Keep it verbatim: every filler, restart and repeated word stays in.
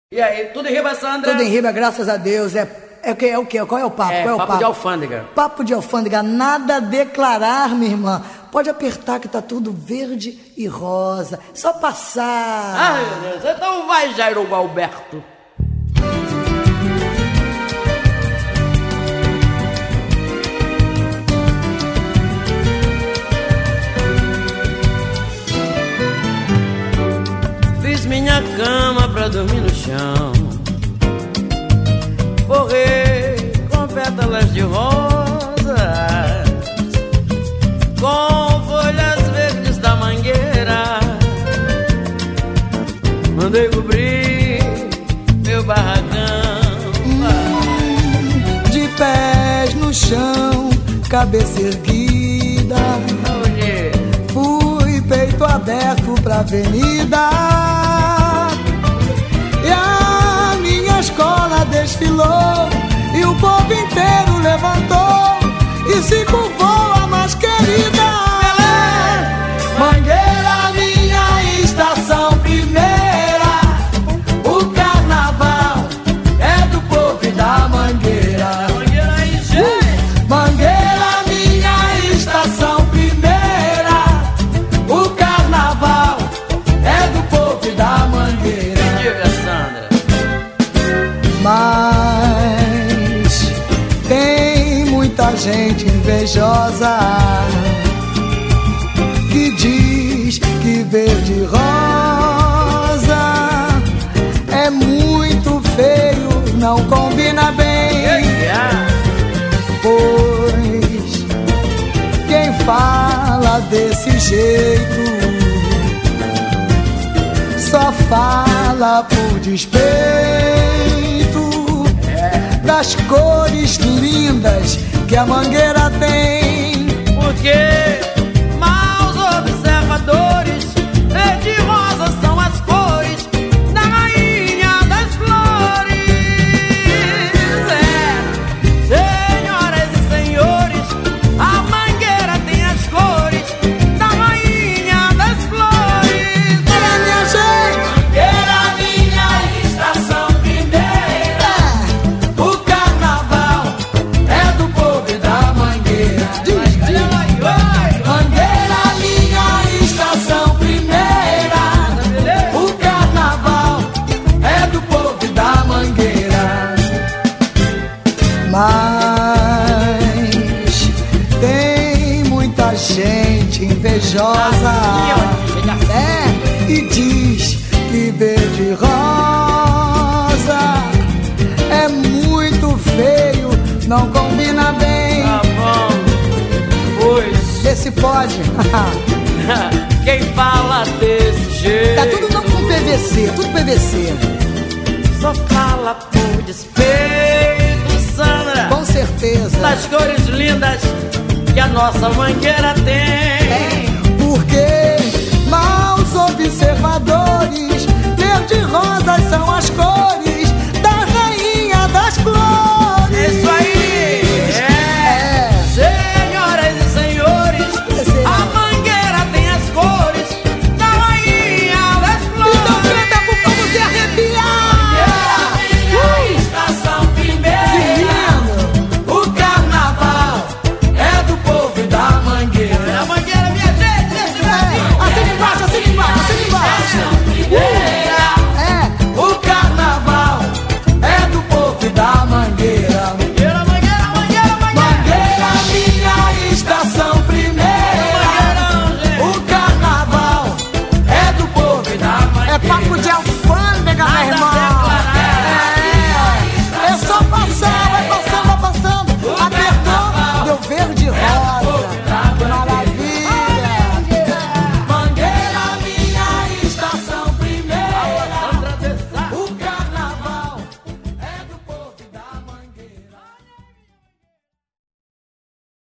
E aí, tudo em riba, Sandra? Tudo em riba, graças a Deus. É, é, é o quê? Qual é o papo? É, Qual é o papo papo de alfândega. Papo de alfândega, nada a declarar, minha irmã. Pode apertar que tá tudo verde e rosa. Só passar. Ai, meu Deus. Então vai, Jairo Alberto. Fiz minha cama pra dormir no chão, forrei com pétalas de rosas, com folhas verdes da mangueira, mandei cobrir meu barracão. Hum, de pés no chão, cabeça erguida, fui peito aberto pra avenida. E a minha escola desfilou, e o povo inteiro levantou e se curvou a mais querida. Mangueira, minha estação primeira, o carnaval é do povo e da Mangueira. Mangueira, minha estação primeira, o carnaval é do povo e da Mangueira. Mas tem muita gente invejosa que diz que verde e rosa é muito feio, não combina bem. Pois quem fala desse jeito só fala por despeito das cores lindas que a Mangueira tem. Porque maus observadores, verde e rosa são as cores da rainha das flores. É, senhoras e senhores, a Mangueira tem as cores da rainha das flores. É, minha gente, Mangueira, minha estação primeira, o carnaval é do povo e da Mangueira. diz, diz. Mangueira, minha estação primeira, o carnaval é do povo e da Mangueira. Mas tem muita gente invejosa, é, e diz que verde e rosa é muito feio, não combina bem. Tá bom, pois Vê se pode. quem fala desse jeito Tá tudo não com P V C, tudo P V C. só fala por despeito, Sandra, Com certeza. das cores lindas que a nossa Mangueira tem. É, porque maus observadores, verde e rosa são